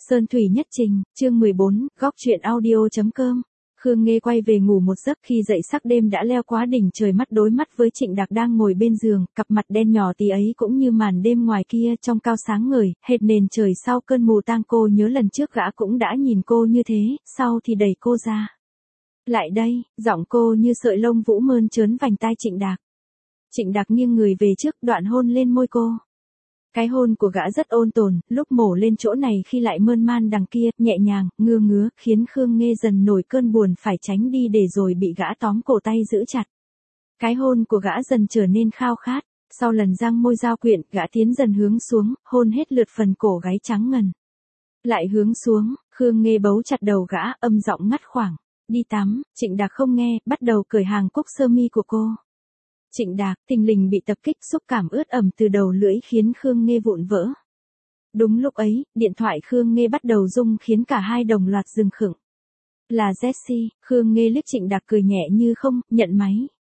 Sơn thủy nhất trình, chương 14, góc truyện audio.com. Khương Nghê quay về ngủ một giấc, khi dậy sắc đêm đã leo quá đỉnh trời, mắt đối mắt với Trịnh Đạc đang ngồi bên giường, cặp mặt đen nhỏ tí ấy cũng như màn đêm ngoài kia trong cao sáng ngời, hệt nền trời sau cơn mù tang. Cô nhớ lần trước gã cũng đã nhìn cô như thế, sau thì đẩy cô ra. Lại đây, giọng cô như sợi lông vũ mơn trớn vành tai Trịnh Đạc. Trịnh Đạc nghiêng người về trước, đoạn hôn lên môi cô. Cái hôn của gã rất ôn tồn, lúc mổ lên chỗ này khi lại mơn man đằng kia, nhẹ nhàng, ngưa ngứa, khiến Khương Nghê dần nổi cơn buồn phải tránh đi để rồi bị gã tóm cổ tay giữ chặt. Cái hôn của gã dần trở nên khao khát, sau lần giang môi giao quyện, gã tiến dần hướng xuống, hôn hết lượt phần cổ gáy trắng ngần. Lại hướng xuống, Khương Nghê bấu chặt đầu gã, âm giọng ngắt khoảng. Đi tắm. Trịnh Đạc không nghe, bắt đầu cởi hàng cúc sơ mi của cô. Trịnh Đạc thình lình bị tập kích, xúc cảm ướt ẩm từ đầu lưỡi khiến Khương Nghê vụn vỡ. Đúng lúc ấy, điện thoại Khương Nghê bắt đầu rung khiến cả hai đồng loạt dừng khựng. Là Jessie. Khương Nghê liếc Trịnh Đạc cười nhẹ như không, nhận máy.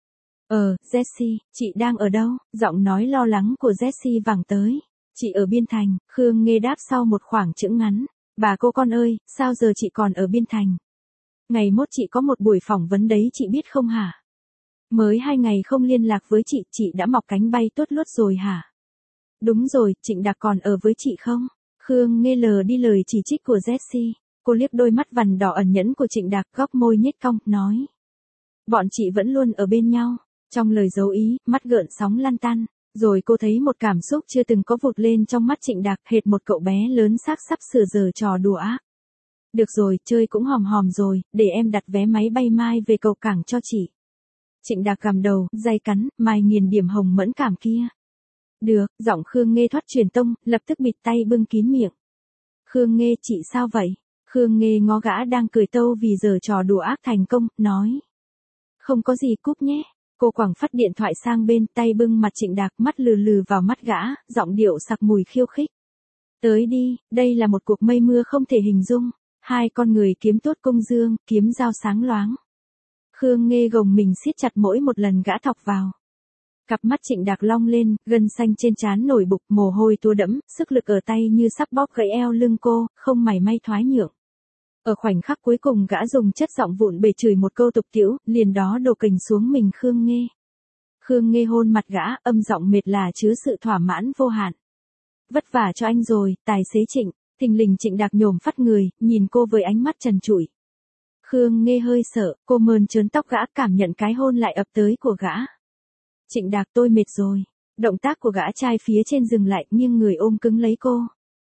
Jessie, chị đang ở đâu? Giọng nói lo lắng của Jessie vẳng tới. Chị ở Biên Thành. Khương Nghê đáp sau một khoảng chững ngắn. Bà cô con ơi, sao giờ chị còn ở Biên Thành? Ngày mốt chị có một buổi phỏng vấn đấy, chị biết không hả? Mới 2 ngày không liên lạc với chị đã mọc cánh bay tốt lốt rồi hả? Đúng rồi, Trịnh Đạc còn ở với chị không? Khương Nghê lờ đi lời chỉ trích của Jessie. Cô liếc đôi mắt vằn đỏ ẩn nhẫn của Trịnh Đạc, góc môi nhếch cong, nói. Bọn chị vẫn luôn ở bên nhau. Trong lời dấu ý, mắt gợn sóng lan tăn. Rồi cô thấy một cảm xúc chưa từng có vụt lên trong mắt Trịnh Đạc, hệt một cậu bé lớn xác sắp sửa giở trò đùa ác. Được rồi, chơi cũng hòm hòm rồi, để em đặt vé máy bay mai về cầu cảng cho chị. Trịnh Đạc gằm đầu, day cắn, mài nghiền điểm hồng mẫn cảm kia. Được, giọng Khương Nghê thoát truyền tông, lập tức bịt tay bưng kín miệng. Khương Nghê, chị sao vậy? Khương Nghê ngó gã đang cười tâu vì giờ trò đùa ác thành công, nói. Không có gì, cúp nhé. Cô quẳng phắt điện thoại sang bên, tay bưng mặt Trịnh Đạc, mắt lừ lừ vào mắt gã, giọng điệu sặc mùi khiêu khích. Tới đi, đây là một cuộc mây mưa không thể hình dung. Hai con người kiếm tốt cung dương, kiếm dao sáng loáng. Khương Nghê gồng mình siết chặt mỗi một lần gã thọc vào. Cặp mắt Trịnh Đạc long lên, gân xanh trên trán nổi bục, mồ hôi túa đẫm, sức lực ở tay như sắp bóp gãy eo lưng cô, không mảy may thoái nhượng. Ở khoảnh khắc cuối cùng gã dùng chất giọng vụn bể chửi một câu tục tĩu, liền đó đổ kình xuống mình Khương Nghê. Khương Nghê hôn mặt gã, âm giọng mệt là chứa sự thỏa mãn vô hạn. Vất vả cho anh rồi, tài xế Trịnh. Thình lình Trịnh Đạc nhổm phát người, nhìn cô với ánh mắt trần trụi. Khương Nghê hơi sợ, cô mơn trớn tóc gã, cảm nhận cái hôn lại ập tới của gã. Trịnh Đạc, tôi mệt rồi. Động tác của gã trai phía trên dừng lại, nhưng người ôm cứng lấy cô.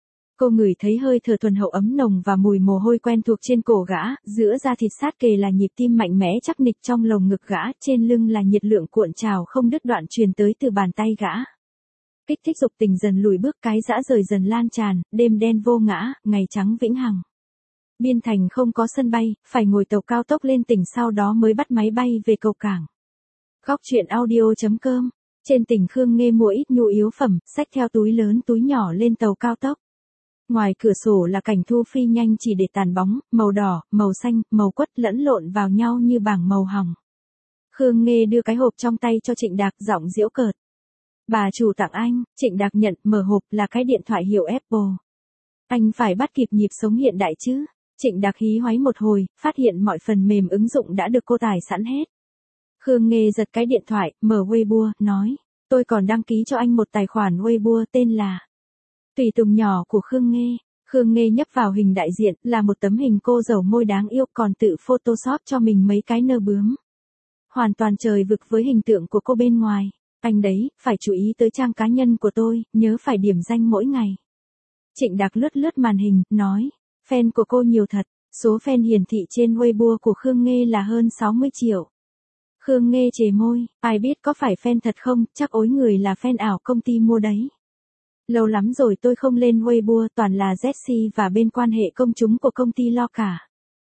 Cô ngửi thấy hơi thở thuần hậu ấm nồng và mùi mồ hôi quen thuộc trên cổ gã, giữa da thịt sát kề là nhịp tim mạnh mẽ chắc nịch trong lồng ngực gã, trên lưng là nhiệt lượng cuộn trào không đứt đoạn truyền tới từ bàn tay gã. Kích thích dục tình dần lùi bước, cái dã rời dần lan tràn, đêm đen vô ngã, ngày trắng vĩnh hằng. Biên Thành không có sân bay, phải ngồi tàu cao tốc lên tỉnh, sau đó mới bắt máy bay về cầu cảng. Góc truyện audio.com. Trên tỉnh Khương Nghê mua ít nhu yếu phẩm, xách theo túi lớn túi nhỏ lên tàu cao tốc. Ngoài cửa sổ là cảnh thu phi nhanh chỉ để tàn bóng, màu đỏ, màu xanh, màu quất lẫn lộn vào nhau như bảng màu hồng. Khương Nghê đưa cái hộp trong tay cho Trịnh Đạc, giọng giễu cợt. Bà chủ tặng anh. Trịnh Đạc nhận, mở hộp là cái điện thoại hiệu Apple. Anh phải bắt kịp nhịp sống hiện đại chứ. Trịnh Đạc hí hoáy một hồi, phát hiện mọi phần mềm ứng dụng đã được cô tải sẵn hết. Khương Nghê giật cái điện thoại, mở Weibo, nói. Tôi còn đăng ký cho anh một tài khoản Weibo tên là Tùy Tùng nhỏ của Khương Nghê. Khương Nghê nhấp vào hình đại diện, là một tấm hình cô dầu môi đáng yêu, còn tự photoshop cho mình mấy cái nơ bướm. Hoàn toàn trời vực với hình tượng của cô bên ngoài. Anh đấy, phải chú ý tới trang cá nhân của tôi, nhớ phải điểm danh mỗi ngày. Trịnh Đạc lướt lướt màn hình, nói. Fan của cô nhiều thật, số fan hiển thị trên Weibo của Khương Nghê là hơn 60 triệu. Khương Nghê chề môi, ai biết có phải fan thật không, chắc ối người là fan ảo công ty mua đấy. Lâu lắm rồi tôi không lên Weibo, toàn là Jessie và bên quan hệ công chúng của công ty lo cả.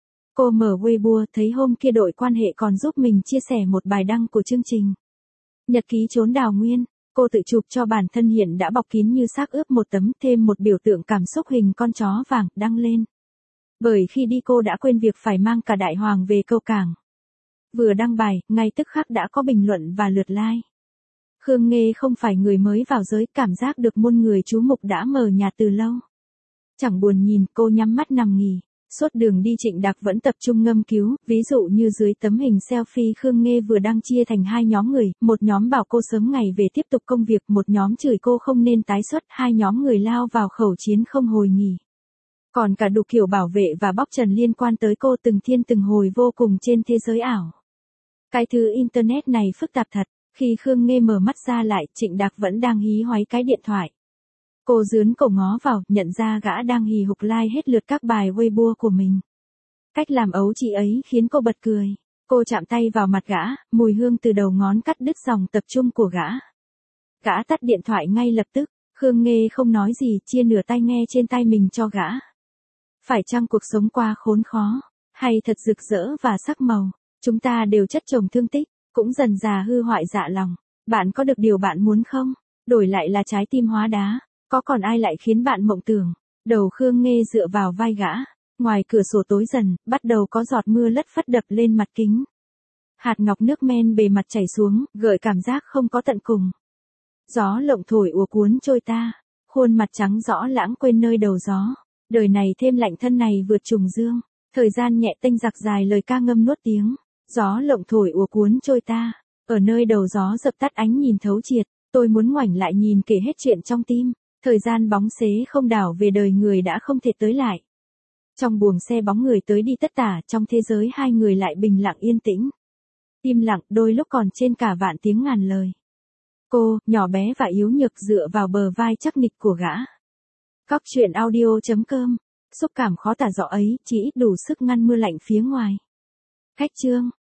Cô mở Weibo, thấy hôm kia đội quan hệ còn giúp mình chia sẻ một bài đăng của chương trình Nhật ký trốn đào nguyên. Cô tự chụp cho bản thân hiện đã bọc kín như xác ướp một tấm, thêm một biểu tượng cảm xúc hình con chó vàng, đăng lên. Bởi khi đi cô đã quên việc phải mang cả đại hoàng về cầu cảng. Vừa đăng bài, ngay tức khắc đã có bình luận và lượt like. Khương Nghê không phải người mới vào giới, cảm giác được muôn người chú mục đã mờ nhạt từ lâu. Chẳng buồn nhìn, cô nhắm mắt nằm nghỉ. Suốt đường đi Trịnh Đạc vẫn tập trung ngâm cứu, ví dụ như dưới tấm hình selfie Khương Nghê vừa đăng chia thành hai nhóm người, một nhóm bảo cô sớm ngày về tiếp tục công việc, một nhóm chửi cô không nên tái xuất, hai nhóm người lao vào khẩu chiến không hồi nghỉ. Còn cả đủ kiểu bảo vệ và bóc trần liên quan tới cô từng thiên từng hồi vô cùng trên thế giới ảo. Cái thứ internet này phức tạp thật, khi Khương Nghê mở mắt ra lại, Trịnh Đạc vẫn đang hí hoáy cái điện thoại. Cô dướn cổ ngó vào, nhận ra gã đang hì hục like hết lượt các bài Weibo của mình. Cách làm ấu chị ấy khiến cô bật cười. Cô chạm tay vào mặt gã, mùi hương từ đầu ngón cắt đứt dòng tập trung của gã. Gã tắt điện thoại ngay lập tức, Khương Nghê không nói gì, chia nửa tai nghe trên tay mình cho gã. Phải chăng cuộc sống quá khốn khó, hay thật rực rỡ và sắc màu, chúng ta đều chất chồng thương tích, cũng dần dà hư hoại dạ lòng. Bạn có được điều bạn muốn không? Đổi lại là trái tim hóa đá. Có còn ai lại khiến bạn mộng tưởng? Đầu Khương Nghê dựa vào vai gã. Ngoài cửa sổ tối dần, bắt đầu có giọt mưa lất phất đập lên mặt kính. Hạt ngọc nước men bề mặt chảy xuống, gợi cảm giác không có tận cùng. Gió lộng thổi ùa cuốn trôi ta. Khuôn mặt trắng rõ lãng quên nơi đầu gió. Đời này thêm lạnh thân này vượt trùng dương. Thời gian nhẹ tênh giặc dài lời ca ngâm nuốt tiếng. Gió lộng thổi ùa cuốn trôi ta. Ở nơi đầu gió dập tắt ánh nhìn thấu triệt. Tôi muốn ngoảnh lại nhìn kể hết chuyện trong tim. Thời gian bóng xế không đảo về đời người đã không thể tới lại. Trong buồng xe bóng người tới đi tất tả, trong thế giới hai người lại bình lặng yên tĩnh. Im lặng đôi lúc còn trên cả vạn tiếng ngàn lời. Cô, nhỏ bé và yếu nhược dựa vào bờ vai chắc nịch của gã. Góc truyện audio.com. Xúc cảm khó tả rõ ấy, chỉ ít đủ sức ngăn mưa lạnh phía ngoài. Khách chương.